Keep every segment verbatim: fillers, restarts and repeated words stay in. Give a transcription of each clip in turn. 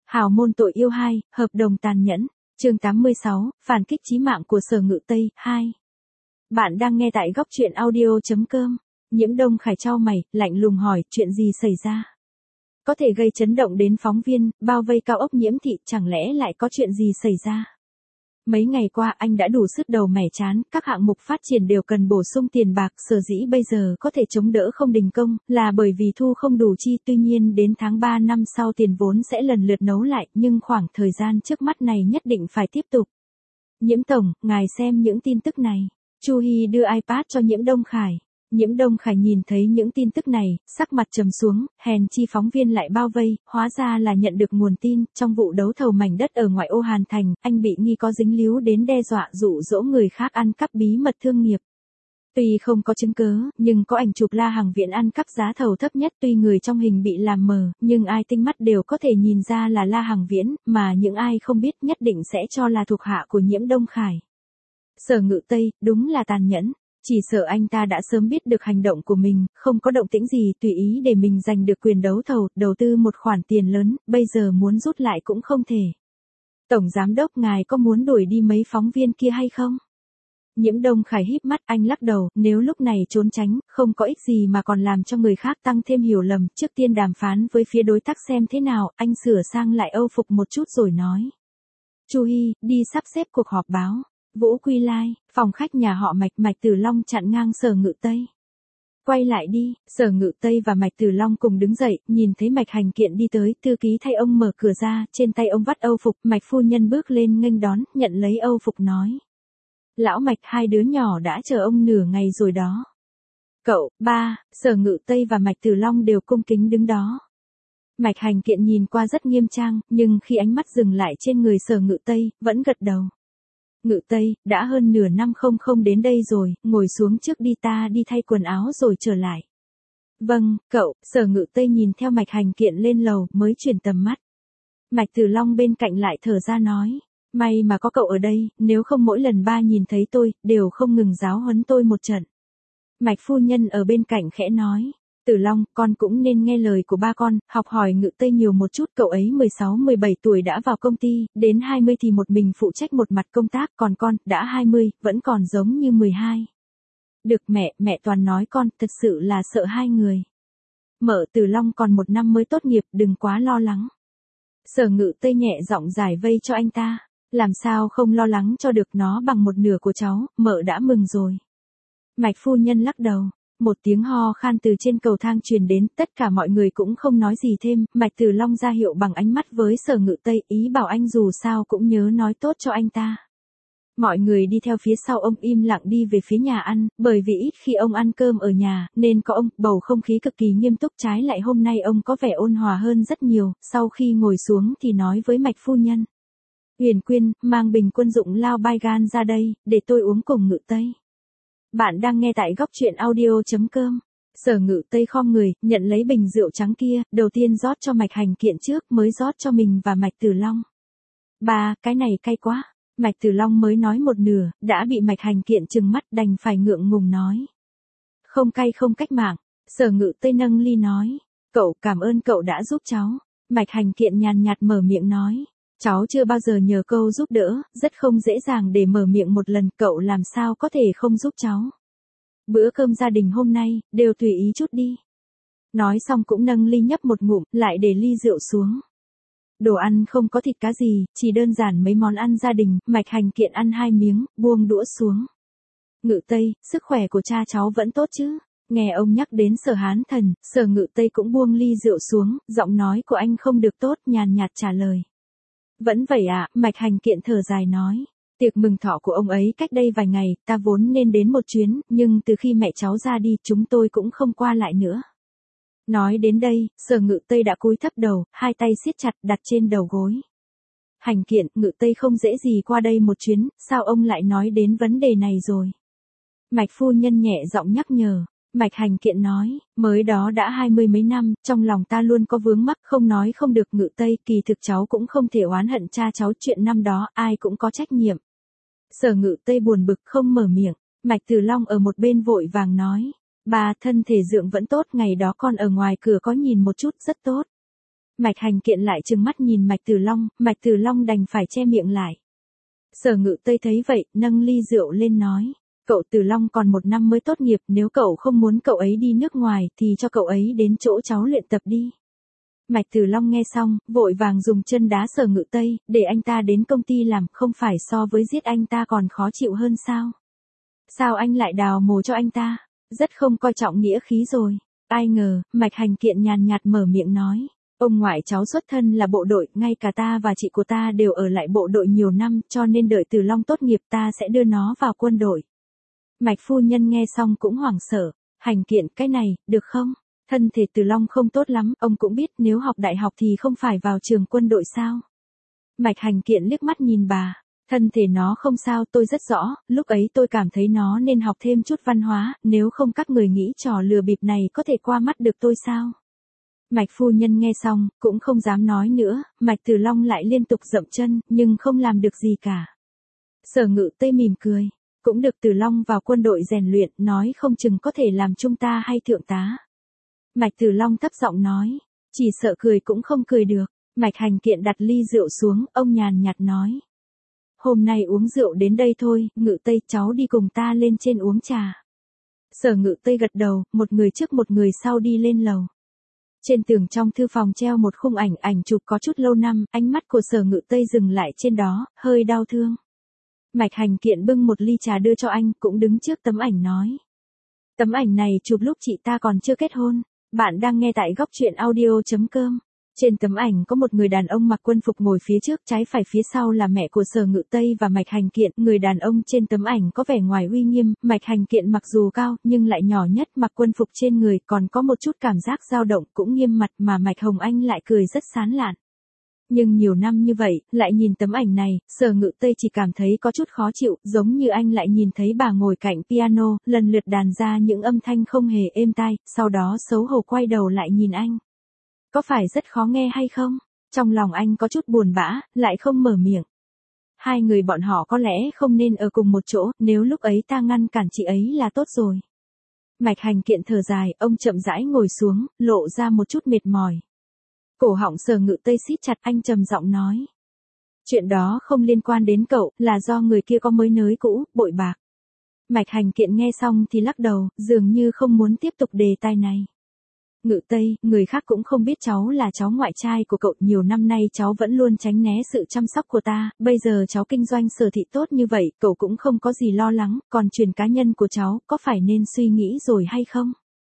Hào môn tội yêu hai, hợp đồng tàn nhẫn. Chương tám mươi sáu, phản kích chí mạng của Sở Ngự Tây, hai. Bạn đang nghe tại góc truyện audio chấm com. Nhiễm Đông Khải chau mày, lạnh lùng hỏi, chuyện gì xảy ra? Có thể gây chấn động đến phóng viên, bao vây cao ốc Nhiễm thị, chẳng lẽ lại có chuyện gì xảy ra? Mấy ngày qua anh đã đủ sứt đầu mẻ chán, các hạng mục phát triển đều cần bổ sung tiền bạc, sở dĩ bây giờ có thể chống đỡ không đình công, là bởi vì thu không đủ chi, tuy nhiên đến tháng ba năm sau tiền vốn sẽ lần lượt nấu lại, nhưng khoảng thời gian trước mắt này nhất định phải tiếp tục. Nhiễm Tổng, ngài xem những tin tức này. Chu Hy đưa iPad cho Nhiễm Đông Khải. Nhiễm Đông Khải nhìn thấy những tin tức này, sắc mặt trầm xuống, hèn chi phóng viên lại bao vây, hóa ra là nhận được nguồn tin, trong vụ đấu thầu mảnh đất ở ngoại ô Hàn Thành, anh bị nghi có dính líu đến đe dọa dụ dỗ người khác ăn cắp bí mật thương nghiệp. Tuy không có chứng cứ, nhưng có ảnh chụp La Hằng Viễn ăn cắp giá thầu thấp nhất, tuy người trong hình bị làm mờ, nhưng ai tinh mắt đều có thể nhìn ra là La Hằng Viễn, mà những ai không biết nhất định sẽ cho là thuộc hạ của Nhiễm Đông Khải. Sở Ngự Tây, đúng là tàn nhẫn. Chỉ sợ anh ta đã sớm biết được hành động của mình, không có động tĩnh gì, tùy ý để mình giành được quyền đấu thầu, đầu tư một khoản tiền lớn, bây giờ muốn rút lại cũng không thể. Tổng giám đốc, ngài có muốn đuổi đi mấy phóng viên kia hay không? Nhiễm Đông Khải híp mắt, anh lắc đầu, nếu lúc này trốn tránh, không có ích gì mà còn làm cho người khác tăng thêm hiểu lầm, trước tiên đàm phán với phía đối tác xem thế nào, anh sửa sang lại âu phục một chút rồi nói. Chu Hy, đi sắp xếp cuộc họp báo. Vũ Quy Lai, phòng khách nhà họ Mạch, Mạch Tử Long chặn ngang Sở Ngự Tây. Quay lại đi, Sở Ngự Tây và Mạch Tử Long cùng đứng dậy, nhìn thấy Mạch Hành Kiện đi tới, thư ký thay ông mở cửa ra, trên tay ông vắt âu phục, Mạch phu nhân bước lên nghênh đón, nhận lấy âu phục nói. Lão Mạch, hai đứa nhỏ đã chờ ông nửa ngày rồi đó. Cậu, ba, Sở Ngự Tây và Mạch Tử Long đều cung kính đứng đó. Mạch Hành Kiện nhìn qua rất nghiêm trang, nhưng khi ánh mắt dừng lại trên người Sở Ngự Tây, vẫn gật đầu. Ngự Tây, đã hơn nửa năm không không đến đây rồi, ngồi xuống trước đi, ta đi thay quần áo rồi trở lại. Vâng, cậu, Sở Ngự Tây nhìn theo Mạch Hành Kiện lên lầu, mới chuyển tầm mắt. Mạch Tử Long bên cạnh lại thở ra nói, may mà có cậu ở đây, nếu không mỗi lần ba nhìn thấy tôi, đều không ngừng giáo huấn tôi một trận. Mạch phu nhân ở bên cạnh khẽ nói. Tử Long, con cũng nên nghe lời của ba con, học hỏi Ngự Tây nhiều một chút, cậu ấy mười sáu mười bảy tuổi đã vào công ty, đến hai mươi thì một mình phụ trách một mặt công tác, còn con, đã hai mươi, vẫn còn giống như mười hai. Được mẹ, mẹ toàn nói con, thật sự là sợ hai người. Mợ, Tử Long còn một năm mới tốt nghiệp, đừng quá lo lắng. Sở Ngự Tây nhẹ giọng giải vây cho anh ta, làm sao không lo lắng cho được, nó bằng một nửa của cháu, mợ đã mừng rồi. Mạch phu nhân lắc đầu. Một tiếng ho khan từ trên cầu thang truyền đến, tất cả mọi người cũng không nói gì thêm, Mạch Tử Long ra hiệu bằng ánh mắt với Sở Ngự Tây, ý bảo anh dù sao cũng nhớ nói tốt cho anh ta. Mọi người đi theo phía sau ông im lặng đi về phía nhà ăn, bởi vì ít khi ông ăn cơm ở nhà, nên có ông, bầu không khí cực kỳ nghiêm túc, trái lại hôm nay ông có vẻ ôn hòa hơn rất nhiều, sau khi ngồi xuống thì nói với Mạch phu nhân. Huyền Quyên, mang bình quân dụng lao bai gan ra đây, để tôi uống cùng Ngự Tây. Bạn đang nghe tại góc truyện audio chấm com. Sở Ngự Tây khom người, nhận lấy bình rượu trắng kia, đầu tiên rót cho Mạch Hành Kiện trước, mới rót cho mình và Mạch Tử Long. Ba, cái này cay quá. Mạch Tử Long mới nói một nửa, đã bị Mạch Hành Kiện trừng mắt, đành phải ngượng ngùng nói. Không cay không cách mạng. Sở Ngự Tây nâng ly nói. Cậu, cảm ơn cậu đã giúp cháu. Mạch Hành Kiện nhàn nhạt mở miệng nói. Cháu chưa bao giờ nhờ câu giúp đỡ, rất không dễ dàng để mở miệng một lần, cậu làm sao có thể không giúp cháu. Bữa cơm gia đình hôm nay, đều tùy ý chút đi. Nói xong cũng nâng ly nhấp một ngụm, lại để ly rượu xuống. Đồ ăn không có thịt cá gì, chỉ đơn giản mấy món ăn gia đình, Mạch Hành Kiện ăn hai miếng, buông đũa xuống. Ngự Tây, sức khỏe của cha cháu vẫn tốt chứ? Nghe ông nhắc đến Sở Hán Thần, Sở Ngự Tây cũng buông ly rượu xuống, giọng nói của anh không được tốt, nhàn nhạt trả lời. Vẫn vậy ạ, à, Mạch Hành Kiện thở dài nói. Tiệc mừng thọ của ông ấy cách đây vài ngày, ta vốn nên đến một chuyến, nhưng từ khi mẹ cháu ra đi, chúng tôi cũng không qua lại nữa. Nói đến đây, Sở Ngự Tây đã cúi thấp đầu, hai tay siết chặt đặt trên đầu gối. Hành Kiện, Ngự Tây không dễ gì qua đây một chuyến, sao ông lại nói đến vấn đề này rồi? Mạch phu nhân nhẹ giọng nhắc nhở. Mạch Hành Kiện nói, mới đó đã hai mươi mấy năm, trong lòng ta luôn có vướng mắc, không nói không được. Ngự Tây, kỳ thực cháu cũng không thể oán hận cha cháu, chuyện năm đó, ai cũng có trách nhiệm. Sở Ngự Tây buồn bực không mở miệng, Mạch Tử Long ở một bên vội vàng nói, ba, thân thể dượng vẫn tốt, ngày đó con ở ngoài cửa có nhìn một chút, rất tốt. Mạch Hành Kiện lại trừng mắt nhìn Mạch Tử Long, Mạch Tử Long đành phải che miệng lại. Sở Ngự Tây thấy vậy, nâng ly rượu lên nói, cậu Tử Long còn một năm mới tốt nghiệp, nếu cậu không muốn cậu ấy đi nước ngoài thì cho cậu ấy đến chỗ cháu luyện tập đi. Mạch Tử Long nghe xong, vội vàng dùng chân đá Sở Ngự Tây, để anh ta đến công ty làm, không phải so với giết anh ta còn khó chịu hơn sao? Sao anh lại đào mồ cho anh ta? Rất không coi trọng nghĩa khí rồi. Ai ngờ, Mạch Hành Kiện nhàn nhạt mở miệng nói. Ông ngoại cháu xuất thân là bộ đội, ngay cả ta và chị của ta đều ở lại bộ đội nhiều năm, cho nên đợi Tử Long tốt nghiệp ta sẽ đưa nó vào quân đội. Mạch phu nhân nghe xong cũng hoảng sợ. Hành Kiện, cái này, được không? Thân thể Tử Long không tốt lắm, ông cũng biết nếu học đại học thì không phải vào trường quân đội sao? Mạch Hành Kiện liếc mắt nhìn bà. Thân thể nó không sao, tôi rất rõ, lúc ấy tôi cảm thấy nó nên học thêm chút văn hóa, nếu không các người nghĩ trò lừa bịp này có thể qua mắt được tôi sao? Mạch phu nhân nghe xong, cũng không dám nói nữa, Mạch Tử Long lại liên tục dậm chân, nhưng không làm được gì cả. Sở Ngự Tây mỉm cười, cũng được Tử Long vào quân đội rèn luyện, nói không chừng có thể làm trung tá hay thượng tá. Mạch Tử Long thấp giọng nói, chỉ sợ cười cũng không cười được. Mạch Hành Kiện đặt ly rượu xuống, ông nhàn nhạt nói. Hôm nay uống rượu đến đây thôi, Ngự Tây cháu đi cùng ta lên trên uống trà. Sở Ngự Tây gật đầu, một người trước một người sau đi lên lầu. Trên tường trong thư phòng treo một khung ảnh, ảnh chụp có chút lâu năm, ánh mắt của Sở Ngự Tây dừng lại trên đó, hơi đau thương. Mạch Hành Kiện bưng một ly trà đưa cho anh, cũng đứng trước tấm ảnh nói. Tấm ảnh này chụp lúc chị ta còn chưa kết hôn. Bạn đang nghe tại góc truyện audio chấm com. Trên tấm ảnh có một người đàn ông mặc quân phục ngồi phía trước, trái phải phía sau là mẹ của Sở Ngự Tây và Mạch Hành Kiện. Người đàn ông trên tấm ảnh có vẻ ngoài uy nghiêm, Mạch Hành Kiện mặc dù cao nhưng lại nhỏ nhất, mặc quân phục trên người còn có một chút cảm giác dao động, cũng nghiêm mặt, mà Mạch Hồng Anh lại cười rất sán lạn. Nhưng nhiều năm như vậy, lại nhìn tấm ảnh này, Sở Ngự Tây chỉ cảm thấy có chút khó chịu, giống như anh lại nhìn thấy bà ngồi cạnh piano, lần lượt đàn ra những âm thanh không hề êm tai, sau đó xấu hổ quay đầu lại nhìn anh. Có phải rất khó nghe hay không? Trong lòng anh có chút buồn bã, lại không mở miệng. Hai người bọn họ có lẽ không nên ở cùng một chỗ, nếu lúc ấy ta ngăn cản chị ấy là tốt rồi. Mạch Hành Kiện thở dài, ông chậm rãi ngồi xuống, lộ ra một chút mệt mỏi. Cổ họng Sở Ngự Tây siết chặt, anh trầm giọng nói. Chuyện đó không liên quan đến cậu, là do người kia có mới nới cũ, bội bạc. Mạch Hành Kiện nghe xong thì lắc đầu, dường như không muốn tiếp tục đề tài này. Ngự Tây, người khác cũng không biết cháu là cháu ngoại trai của cậu, nhiều năm nay cháu vẫn luôn tránh né sự chăm sóc của ta, bây giờ cháu kinh doanh sở thị tốt như vậy, cậu cũng không có gì lo lắng, còn chuyện cá nhân của cháu, có phải nên suy nghĩ rồi hay không?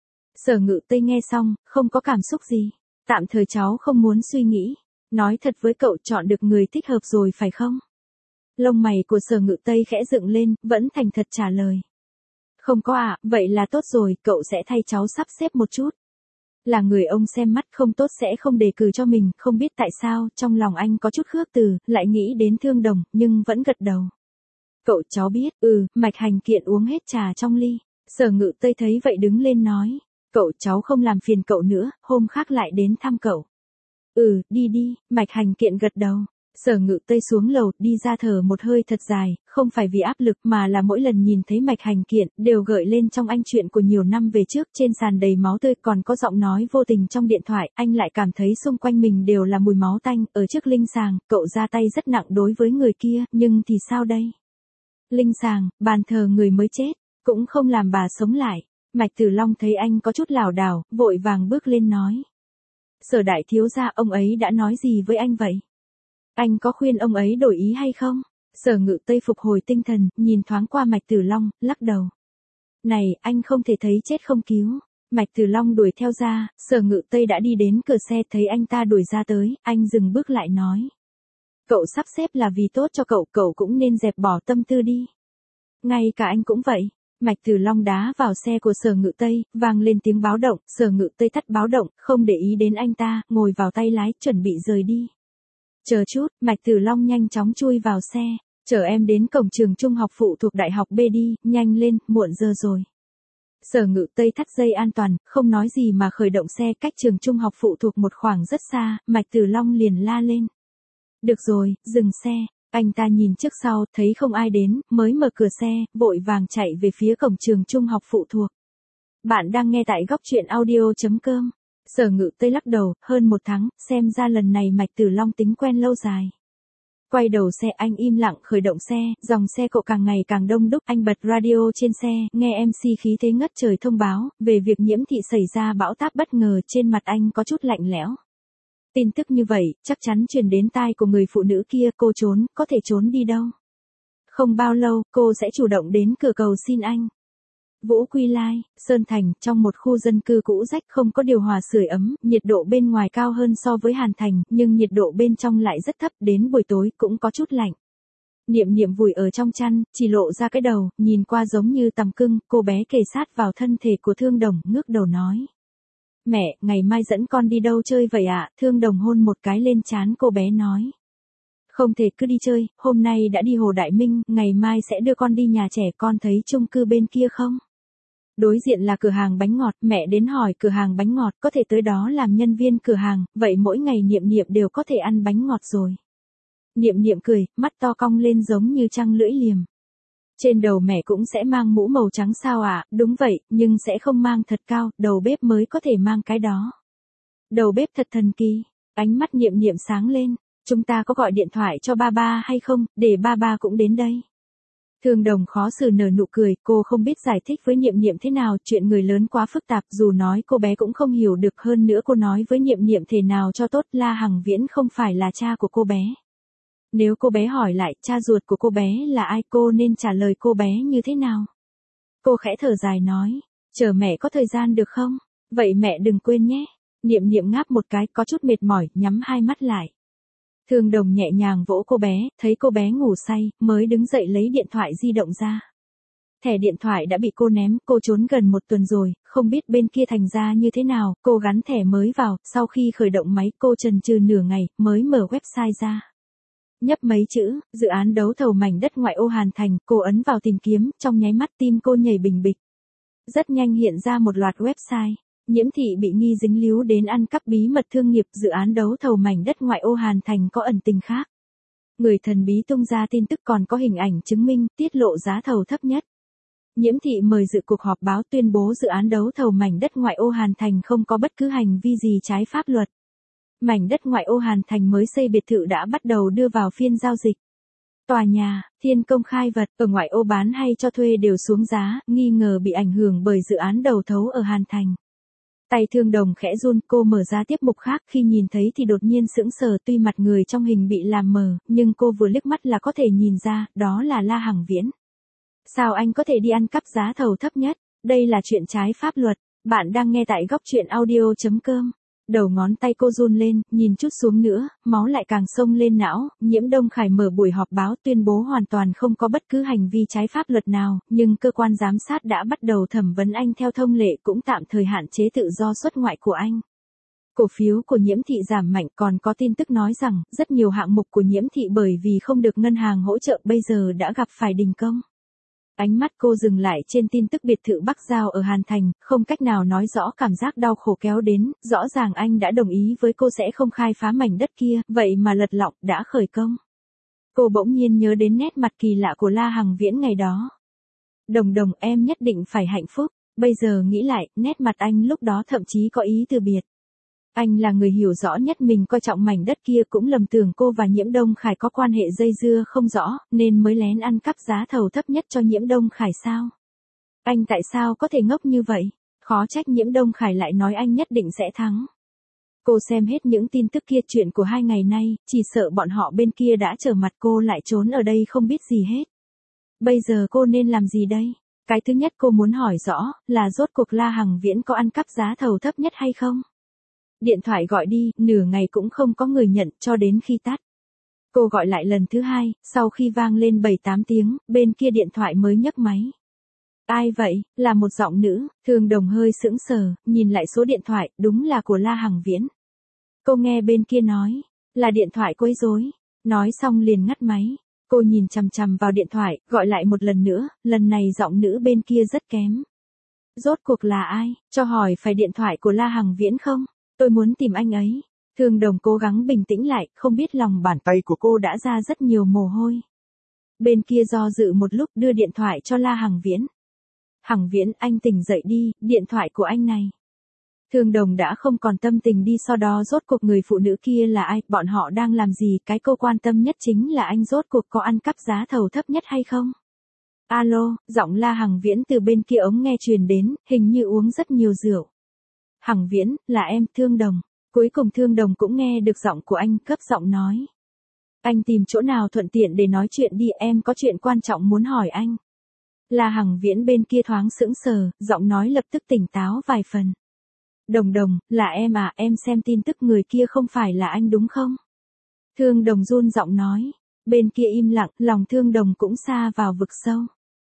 Sở Ngự Tây nghe xong, không có cảm xúc gì. Tạm thời cháu không muốn suy nghĩ. Nói thật với cậu, chọn được người thích hợp rồi phải không? Lông mày của Sở Ngự Tây khẽ dựng lên, vẫn thành thật trả lời. Không có ạ, à, vậy là tốt rồi, cậu sẽ thay cháu sắp xếp một chút. Là người ông xem mắt không tốt sẽ không đề cử cho mình, không biết tại sao, trong lòng anh có chút khước từ, lại nghĩ đến Thương Đồng, nhưng vẫn gật đầu. Cậu cháu biết, ừ, Mạch Hành Kiện uống hết trà trong ly. Sở Ngự Tây thấy vậy đứng lên nói. Cậu cháu không làm phiền cậu nữa, hôm khác lại đến thăm cậu. Ừ, đi đi, Mạch Hành Kiện gật đầu. Sở Ngự Tây xuống lầu, đi ra thở một hơi thật dài, không phải vì áp lực mà là mỗi lần nhìn thấy Mạch Hành Kiện, đều gợi lên trong anh chuyện của nhiều năm về trước, trên sàn đầy máu tươi, còn có giọng nói vô tình trong điện thoại, anh lại cảm thấy xung quanh mình đều là mùi máu tanh, ở trước linh sàng, cậu ra tay rất nặng đối với người kia, nhưng thì sao đây? Linh sàng, bàn thờ người mới chết, cũng không làm bà sống lại. Mạch Tử Long thấy anh có chút lảo đảo, vội vàng bước lên nói. Sở đại thiếu gia, ông ấy đã nói gì với anh vậy? Anh có khuyên ông ấy đổi ý hay không? Sở Ngự Tây phục hồi tinh thần, nhìn thoáng qua Mạch Tử Long, lắc đầu. Này, anh không thể thấy chết không cứu. Mạch Tử Long đuổi theo ra, Sở Ngự Tây đã đi đến cửa xe, thấy anh ta đuổi ra tới, anh dừng bước lại nói. Cậu sắp xếp là vì tốt cho cậu, cậu cũng nên dẹp bỏ tâm tư đi. Ngay cả anh cũng vậy. Mạch Tử Long đá vào xe của Sở Ngự Tây, vang lên tiếng báo động, Sở Ngự Tây tắt báo động, không để ý đến anh ta, ngồi vào tay lái, chuẩn bị rời đi. Chờ chút, Mạch Tử Long nhanh chóng chui vào xe, chở em đến cổng trường trung học phụ thuộc đại học B đi, nhanh lên, muộn giờ rồi. Sở Ngự Tây thắt dây an toàn, không nói gì mà khởi động xe, cách trường trung học phụ thuộc một khoảng rất xa, Mạch Tử Long liền la lên. Được rồi, dừng xe. Anh ta nhìn trước sau, thấy không ai đến, mới mở cửa xe, vội vàng chạy về phía cổng trường trung học phụ thuộc. Bạn đang nghe tại góc truyện audio chấm com. Sở Ngự Tây lắc đầu, hơn một tháng, xem ra lần này Mạch Tử Long tính quen lâu dài. Quay đầu xe anh im lặng khởi động xe, dòng xe cộ càng ngày càng đông đúc, anh bật radio trên xe, nghe em xê khí thế ngất trời thông báo, về việc Nhiễm Thị xảy ra bão táp bất ngờ, trên mặt anh có chút lạnh lẽo. Tin tức như vậy, chắc chắn truyền đến tai của người phụ nữ kia, cô trốn, có thể trốn đi đâu. Không bao lâu, cô sẽ chủ động đến cửa cầu xin anh. Vũ Quy Lai, Sơn Thành, trong một khu dân cư cũ rách không có điều hòa sưởi ấm, nhiệt độ bên ngoài cao hơn so với Hàn Thành, nhưng nhiệt độ bên trong lại rất thấp, đến buổi tối cũng có chút lạnh. Niệm Niệm vùi ở trong chăn, chỉ lộ ra cái đầu, nhìn qua giống như tằm cưng, cô bé kề sát vào thân thể của Thương Đồng, ngước đầu nói. Mẹ, ngày mai dẫn con đi đâu chơi vậy ạ? Thương Đồng hôn một cái lên trán cô bé nói. Không thể cứ đi chơi, hôm nay đã đi Hồ Đại Minh, ngày mai sẽ đưa con đi nhà trẻ, con thấy chung cư bên kia không? Đối diện là cửa hàng bánh ngọt, mẹ đến hỏi cửa hàng bánh ngọt, có thể tới đó làm nhân viên cửa hàng, vậy mỗi ngày Niệm Niệm đều có thể ăn bánh ngọt rồi. Niệm Niệm cười, mắt to cong lên giống như trăng lưỡi liềm. Trên đầu mẹ cũng sẽ mang mũ màu trắng sao ạ? À? Đúng vậy, nhưng sẽ không mang thật cao, đầu bếp mới có thể mang cái đó. Đầu bếp thật thần kỳ, ánh mắt Niệm Niệm sáng lên, chúng ta có gọi điện thoại cho ba ba hay không, để ba ba cũng đến đây. Thương Đồng khó xử nở nụ cười, cô không biết giải thích với Niệm Niệm thế nào, chuyện người lớn quá phức tạp, dù nói cô bé cũng không hiểu được, hơn nữa cô nói với Niệm Niệm thế nào cho tốt, La Hằng Viễn không phải là cha của cô bé. Nếu cô bé hỏi lại cha ruột của cô bé là ai, cô nên trả lời cô bé như thế nào? Cô khẽ thở dài nói, chờ mẹ có thời gian được không? Vậy mẹ đừng quên nhé. Niệm Niệm ngáp một cái, có chút mệt mỏi, nhắm hai mắt lại. Thương Đồng nhẹ nhàng vỗ cô bé, thấy cô bé ngủ say, mới đứng dậy lấy điện thoại di động ra. Thẻ điện thoại đã bị cô ném, cô trốn gần một tuần rồi, không biết bên kia thành ra như thế nào, cô gắn thẻ mới vào, sau khi khởi động máy cô chần chừ nửa ngày, mới mở website ra. Nhấp mấy chữ, dự án đấu thầu mảnh đất ngoại ô Hàn Thành, cô ấn vào tìm kiếm, trong nháy mắt tim cô nhảy bình bịch. Rất nhanh hiện ra một loạt website. Nhiễm Thị bị nghi dính líu đến ăn cắp bí mật thương nghiệp, dự án đấu thầu mảnh đất ngoại ô Hàn Thành có ẩn tình khác. Người thần bí tung ra tin tức, còn có hình ảnh chứng minh, tiết lộ giá thầu thấp nhất. Nhiễm Thị mời dự cuộc họp báo tuyên bố dự án đấu thầu mảnh đất ngoại ô Hàn Thành không có bất cứ hành vi gì trái pháp luật. Mảnh đất ngoại ô Hàn Thành mới xây biệt thự đã bắt đầu đưa vào phiên giao dịch. Tòa nhà, Thiên Công khai vật, ở ngoại ô bán hay cho thuê đều xuống giá, nghi ngờ bị ảnh hưởng bởi dự án đầu thấu ở Hàn Thành. Tay Thương Đồng khẽ run, cô mở ra tiếp mục khác, khi nhìn thấy thì đột nhiên sững sờ, tuy mặt người trong hình bị làm mờ, nhưng cô vừa liếc mắt là có thể nhìn ra, đó là La Hằng Viễn. Sao anh có thể đi ăn cắp giá thầu thấp nhất? Đây là chuyện trái pháp luật. Bạn đang nghe tại góc truyện audio chấm com. Đầu ngón tay cô run lên, nhìn chút xuống nữa, máu lại càng xông lên não. Nhiễm Đông Khải mở buổi họp báo tuyên bố hoàn toàn không có bất cứ hành vi trái pháp luật nào, nhưng cơ quan giám sát đã bắt đầu thẩm vấn anh theo thông lệ, cũng tạm thời hạn chế tự do xuất ngoại của anh. Cổ phiếu của Nhiễm Thị giảm mạnh, còn có tin tức nói rằng, rất nhiều hạng mục của Nhiễm Thị bởi vì không được ngân hàng hỗ trợ bây giờ đã gặp phải đình công. Ánh mắt cô dừng lại trên tin tức biệt thự Bắc Giao ở Hàn Thành, không cách nào nói rõ cảm giác đau khổ kéo đến, rõ ràng anh đã đồng ý với cô sẽ không khai phá mảnh đất kia, vậy mà lật lọng đã khởi công. Cô bỗng nhiên nhớ đến nét mặt kỳ lạ của La Hằng Viễn ngày đó. Đồng Đồng, em nhất định phải hạnh phúc, bây giờ nghĩ lại, nét mặt anh lúc đó thậm chí có ý từ biệt. Anh là người hiểu rõ nhất mình coi trọng mảnh đất kia, cũng lầm tưởng cô và Nhiễm Đông Khải có quan hệ dây dưa không rõ, nên mới lén ăn cắp giá thầu thấp nhất cho Nhiễm Đông Khải sao? Anh tại sao có thể ngốc như vậy? Khó trách Nhiễm Đông Khải lại nói anh nhất định sẽ thắng. Cô xem hết những tin tức kia, chuyện của hai ngày nay, chỉ sợ bọn họ bên kia đã trở mặt, cô lại trốn ở đây không biết gì hết. Bây giờ cô nên làm gì đây? Cái thứ nhất cô muốn hỏi rõ, là rốt cuộc La Hằng Viễn có ăn cắp giá thầu thấp nhất hay không? Điện thoại gọi đi, nửa ngày cũng không có người nhận, cho đến khi tắt. Cô gọi lại lần thứ hai, sau khi vang lên bảy tám tiếng, bên kia điện thoại mới nhấc máy. Ai vậy? Là một giọng nữ. Thương Đồng hơi sững sờ, nhìn lại số điện thoại, đúng là của La Hằng Viễn. Cô nghe bên kia nói, là điện thoại quấy rối. Nói xong liền ngắt máy. Cô nhìn chằm chằm vào điện thoại, gọi lại một lần nữa, lần này giọng nữ bên kia rất kém. Rốt cuộc là ai? Cho hỏi phải điện thoại của La Hằng Viễn không? Tôi muốn tìm anh ấy. Thương Đồng cố gắng bình tĩnh lại, không biết lòng bàn tay của cô đã ra rất nhiều mồ hôi. Bên kia do dự một lúc, đưa điện thoại cho La Hằng Viễn. Hằng Viễn, anh tỉnh dậy đi, điện thoại của anh này. Thương Đồng đã không còn tâm tình đi so đo rốt cuộc người phụ nữ kia là ai, bọn họ đang làm gì, cái cô quan tâm nhất chính là anh rốt cuộc có ăn cắp giá thầu thấp nhất hay không. Alo, giọng La Hằng Viễn từ bên kia ống nghe truyền đến, hình như uống rất nhiều rượu. Hằng Viễn, là em, Thương Đồng. Cuối cùng Thương Đồng cũng nghe được giọng của anh, cấp giọng nói. Anh tìm chỗ nào thuận tiện để nói chuyện đi, em có chuyện quan trọng muốn hỏi anh. La Hằng Viễn bên kia thoáng sững sờ, giọng nói lập tức tỉnh táo vài phần. Đồng Đồng, là em à, em xem tin tức người kia không phải là anh đúng không? Thương Đồng run giọng nói. Bên kia im lặng, lòng Thương Đồng cũng xa vào vực sâu.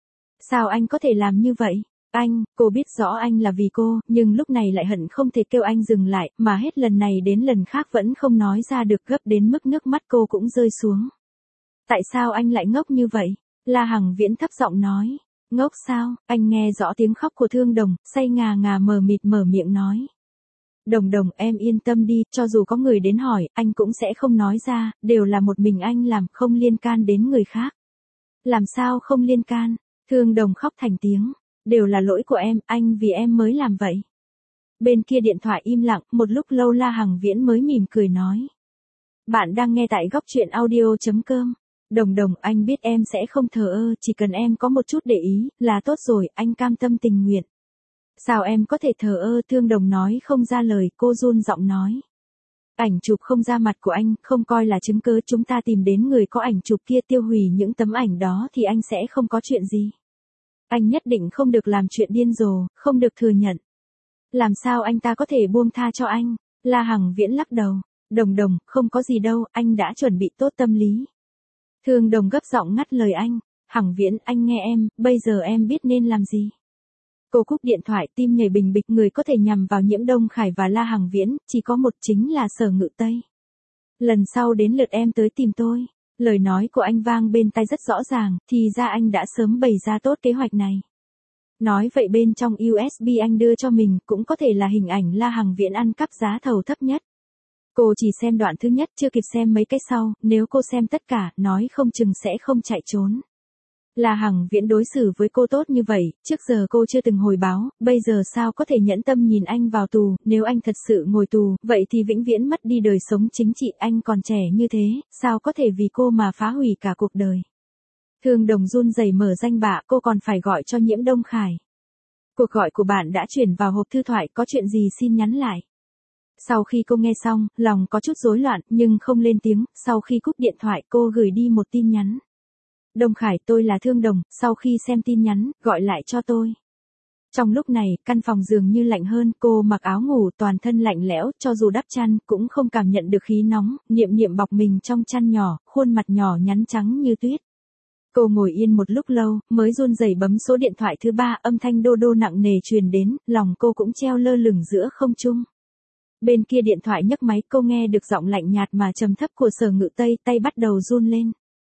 Sao anh có thể làm như vậy? Anh, cô biết rõ anh là vì cô, nhưng lúc này lại hận không thể kêu anh dừng lại, mà hết lần này đến lần khác vẫn không nói ra được, gấp đến mức nước mắt cô cũng rơi xuống. Tại sao anh lại ngốc như vậy? La Hằng Viễn thấp giọng nói. Ngốc sao? Anh nghe rõ tiếng khóc của Thương Đồng, say ngà ngà mờ mịt mở miệng nói. Đồng Đồng, em yên tâm đi, cho dù có người đến hỏi, anh cũng sẽ không nói ra, đều là một mình anh làm, không liên can đến người khác. Làm sao không liên can? Thương Đồng khóc thành tiếng. Đều là lỗi của em, anh vì em mới làm vậy. Bên kia điện thoại im lặng, một lúc lâu La Hằng Viễn mới mỉm cười nói. Bạn đang nghe tại góc truyện audio chấm com. Đồng Đồng, anh biết em sẽ không thờ ơ, chỉ cần em có một chút để ý, là tốt rồi, anh cam tâm tình nguyện. Sao em có thể thờ ơ? Thương Đồng nói không ra lời, cô run giọng nói. Ảnh chụp không ra mặt của anh, không coi là chứng cứ, chúng ta tìm đến người có ảnh chụp kia tiêu hủy những tấm ảnh đó thì anh sẽ không có chuyện gì. Anh nhất định không được làm chuyện điên rồ, không được thừa nhận. Làm sao anh ta có thể buông tha cho anh? La Hằng Viễn lắc đầu. Đồng Đồng, không có gì đâu, anh đã chuẩn bị tốt tâm lý. Thương Đồng gấp giọng ngắt lời anh. Hằng Viễn, anh nghe em, bây giờ em biết nên làm gì. Cô cúp điện thoại, tim nhảy bình bịch, người có thể nhằm vào Nhiễm Đông Khải và La Hằng Viễn, chỉ có một, chính là Sở Ngự Tây. Lần sau đến lượt em tới tìm tôi. Lời nói của anh vang bên tai rất rõ ràng, thì ra anh đã sớm bày ra tốt kế hoạch này. Nói vậy bên trong u ét bê anh đưa cho mình cũng có thể là hình ảnh La Hằng Viễn ăn cắp giá thầu thấp nhất. Cô chỉ xem đoạn thứ nhất, chưa kịp xem mấy cái sau, nếu cô xem tất cả, nói không chừng sẽ không chạy trốn. La Hằng Viễn đối xử với cô tốt như vậy, trước giờ cô chưa từng hồi báo, bây giờ sao có thể nhẫn tâm nhìn anh vào tù, nếu anh thật sự ngồi tù, vậy thì vĩnh viễn mất đi đời sống chính trị, anh còn trẻ như thế, sao có thể vì cô mà phá hủy cả cuộc đời. Thương Đồng run rẩy mở danh bạ, cô còn phải gọi cho Nhiễm Đông Khải. Cuộc gọi của bạn đã chuyển vào hộp thư thoại, có chuyện gì xin nhắn lại. Sau khi cô nghe xong, lòng có chút rối loạn, nhưng không lên tiếng, sau khi cúp điện thoại cô gửi đi một tin nhắn. Đông Khải, tôi là Thương Đồng, sau khi xem tin nhắn, gọi lại cho tôi. Trong lúc này, căn phòng dường như lạnh hơn, cô mặc áo ngủ toàn thân lạnh lẽo, cho dù đắp chăn, cũng không cảm nhận được khí nóng, Niệm Niệm bọc mình trong chăn nhỏ, khuôn mặt nhỏ nhắn trắng như tuyết. Cô ngồi yên một lúc lâu, mới run rẩy bấm số điện thoại thứ ba, âm thanh đô đô nặng nề truyền đến, lòng cô cũng treo lơ lửng giữa không trung. Bên kia điện thoại nhấc máy, cô nghe được giọng lạnh nhạt mà trầm thấp của Sở Ngự Tây, tay bắt đầu run lên.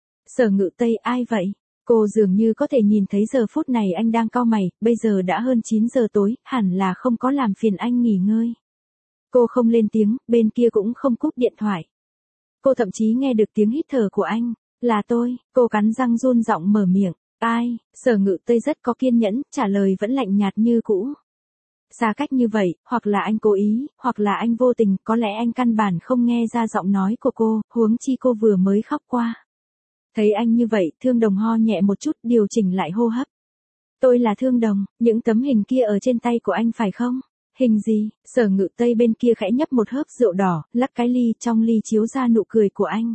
Sở Ngự Tây, ai vậy? Cô dường như có thể nhìn thấy giờ phút này anh đang cau mày, bây giờ đã hơn chín giờ tối, hẳn là không có làm phiền anh nghỉ ngơi. Cô không lên tiếng, bên kia cũng không cúp điện thoại. Cô thậm chí nghe được tiếng hít thở của anh. Là tôi, cô cắn răng run giọng mở miệng. Ai? Sở Ngự Tây rất có kiên nhẫn, trả lời vẫn lạnh nhạt như cũ. Xa cách như vậy, hoặc là anh cố ý, hoặc là anh vô tình, có lẽ anh căn bản không nghe ra giọng nói của cô, huống chi cô vừa mới khóc qua. Thấy anh như vậy, Thương Đồng ho nhẹ một chút, điều chỉnh lại hô hấp. Tôi là Thương Đồng, những tấm hình kia ở trên tay của anh phải không? Hình gì? Sở Ngự Tây bên kia khẽ nhấp một hớp rượu đỏ, lắc cái ly, trong ly chiếu ra nụ cười của anh.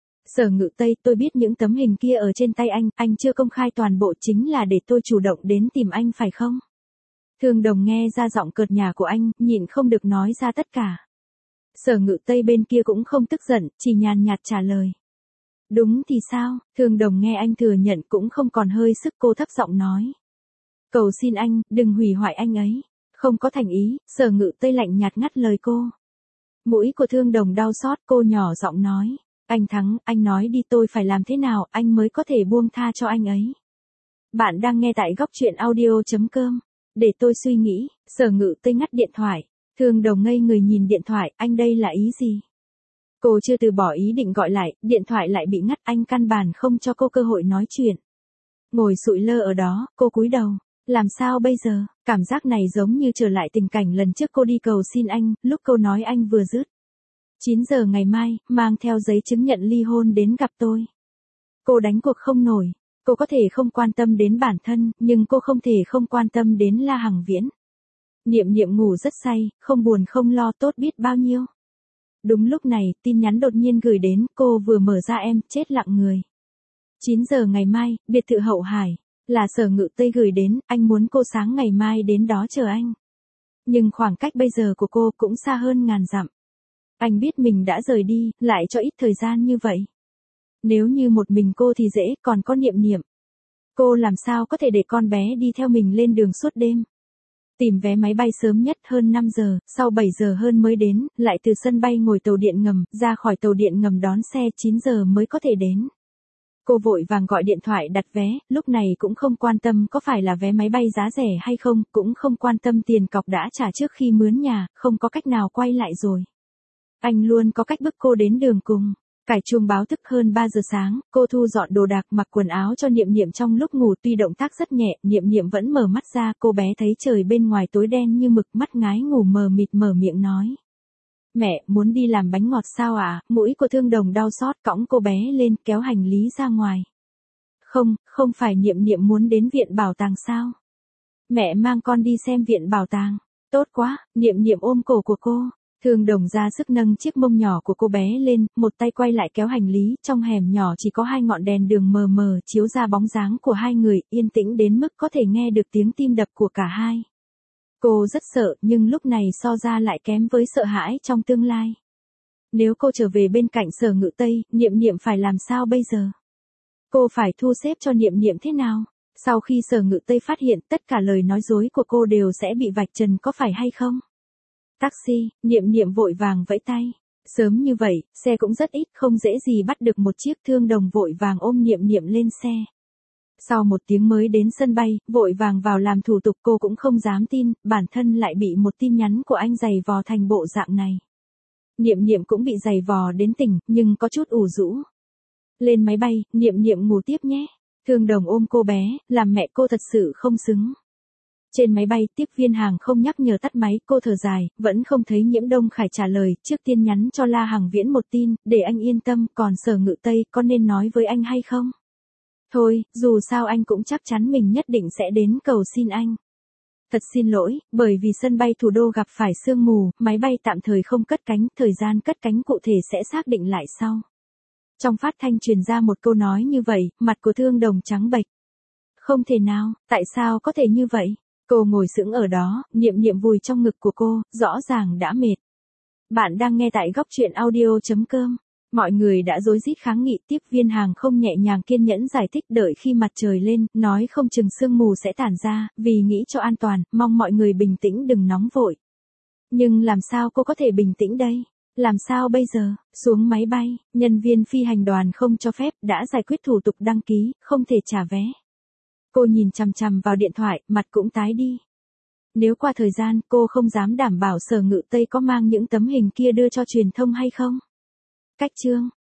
Sở Ngự Tây, tôi biết những tấm hình kia ở trên tay anh, anh chưa công khai toàn bộ, chính là để tôi chủ động đến tìm anh phải không? Thương Đồng nghe ra giọng cợt nhả của anh, nhịn không được nói ra tất cả. Sở Ngự Tây bên kia cũng không tức giận, chỉ nhàn nhạt trả lời. Đúng thì sao? Thương Đồng nghe anh thừa nhận cũng không còn hơi sức, cô thấp giọng nói. Cầu xin anh, đừng hủy hoại anh ấy. Không có thành ý, Sở Ngự Tây lạnh nhạt ngắt lời cô. Mũi của Thương Đồng đau xót, cô nhỏ giọng nói. Anh thắng, anh nói đi, tôi phải làm thế nào, anh mới có thể buông tha cho anh ấy. Bạn đang nghe tại góc truyện audio chấm com. Để tôi suy nghĩ. Sở Ngự Tây ngắt điện thoại. Thương Đồng ngây người nhìn điện thoại, anh đây là ý gì? Cô chưa từ bỏ ý định gọi lại, điện thoại lại bị ngắt, anh căn bản không cho cô cơ hội nói chuyện. Ngồi sụi lơ ở đó, cô cúi đầu. Làm sao bây giờ, cảm giác này giống như trở lại tình cảnh lần trước cô đi cầu xin anh, lúc câu nói anh vừa dứt. chín giờ ngày mai, mang theo giấy chứng nhận ly hôn đến gặp tôi. Cô đánh cuộc không nổi, cô có thể không quan tâm đến bản thân, nhưng cô không thể không quan tâm đến La Hằng Viễn. Niệm Niệm ngủ rất say, không buồn không lo tốt biết bao nhiêu. Đúng lúc này, tin nhắn đột nhiên gửi đến, cô vừa mở ra em, chết lặng người. chín giờ ngày mai, biệt thự Hậu Hải, là Sở Ngự Tây gửi đến, anh muốn cô sáng ngày mai đến đó chờ anh. Nhưng khoảng cách bây giờ của cô cũng xa hơn ngàn dặm. Anh biết mình đã rời đi, lại cho ít thời gian như vậy. Nếu như một mình cô thì dễ, còn có Niệm Niệm. Cô làm sao có thể để con bé đi theo mình lên đường suốt đêm. Tìm vé máy bay sớm nhất hơn năm giờ, sau bảy giờ hơn mới đến, lại từ sân bay ngồi tàu điện ngầm, ra khỏi tàu điện ngầm đón xe chín giờ mới có thể đến. Cô vội vàng gọi điện thoại đặt vé, lúc này cũng không quan tâm có phải là vé máy bay giá rẻ hay không, cũng không quan tâm tiền cọc đã trả trước khi mướn nhà, không có cách nào quay lại rồi. Anh luôn có cách bức cô đến đường cùng. Cải chuông báo thức hơn ba giờ sáng, cô thu dọn đồ đạc mặc quần áo cho Niệm Niệm trong lúc ngủ tuy động tác rất nhẹ, Niệm Niệm vẫn mở mắt ra, cô bé thấy trời bên ngoài tối đen như mực mắt ngái ngủ mờ mịt mở miệng nói. Mẹ, muốn đi làm bánh ngọt sao ạ? À? Mũi của Thương Đồng đau xót cõng cô bé lên kéo hành lý ra ngoài. Không, không phải Niệm Niệm muốn đến viện bảo tàng sao? Mẹ mang con đi xem viện bảo tàng. Tốt quá, Niệm Niệm ôm cổ của cô. Thương Đồng ra sức nâng chiếc mông nhỏ của cô bé lên, một tay quay lại kéo hành lý, trong hẻm nhỏ chỉ có hai ngọn đèn đường mờ mờ chiếu ra bóng dáng của hai người, yên tĩnh đến mức có thể nghe được tiếng tim đập của cả hai. Cô rất sợ, nhưng lúc này so ra lại kém với sợ hãi trong tương lai. Nếu cô trở về bên cạnh Sở Ngự Tây, Niệm Niệm phải làm sao bây giờ? Cô phải thu xếp cho Niệm Niệm thế nào? Sau khi Sở Ngự Tây phát hiện tất cả lời nói dối của cô đều sẽ bị vạch trần có phải hay không? Taxi, Niệm Niệm vội vàng vẫy tay. Sớm như vậy, xe cũng rất ít, không dễ gì bắt được một chiếc. Thương Đồng vội vàng ôm Niệm Niệm lên xe. Sau một tiếng mới đến sân bay, vội vàng vào làm thủ tục cô cũng không dám tin, bản thân lại bị một tin nhắn của anh giày vò thành bộ dạng này. Niệm Niệm cũng bị giày vò đến tỉnh, nhưng có chút ủ rũ. Lên máy bay, Niệm Niệm ngủ tiếp nhé. Thương Đồng ôm cô bé, làm mẹ cô thật sự không xứng. Trên máy bay, tiếp viên hàng không nhắc nhở tắt máy, cô thở dài, vẫn không thấy Nhiễm Đông Khải trả lời, trước tiên nhắn cho La Hằng Viễn một tin, để anh yên tâm, còn Sở Ngự Tây, có nên nói với anh hay không? Thôi, dù sao anh cũng chắc chắn mình nhất định sẽ đến cầu xin anh. Thật xin lỗi, bởi vì sân bay thủ đô gặp phải sương mù, máy bay tạm thời không cất cánh, thời gian cất cánh cụ thể sẽ xác định lại sau. Trong phát thanh truyền ra một câu nói như vậy, mặt của Thương Đồng trắng bệch. Không thể nào, tại sao có thể như vậy? Cô ngồi sững ở đó, Niệm Niệm vùi trong ngực của cô, rõ ràng đã mệt. Bạn đang nghe tại góc truyện audio chấm com. Mọi người đã rối rít kháng nghị, tiếp viên hàng không nhẹ nhàng kiên nhẫn giải thích, đợi khi mặt trời lên, nói không chừng sương mù sẽ tản ra, vì nghĩ cho an toàn, mong mọi người bình tĩnh đừng nóng vội. Nhưng làm sao cô có thể bình tĩnh đây? Làm sao bây giờ? Xuống máy bay, nhân viên phi hành đoàn không cho phép, đã giải quyết thủ tục đăng ký, không thể trả vé. Cô nhìn chằm chằm vào điện thoại, mặt cũng tái đi. Nếu qua thời gian, cô không dám đảm bảo Sở Ngự Tây có mang những tấm hình kia đưa cho truyền thông hay không. Cách chương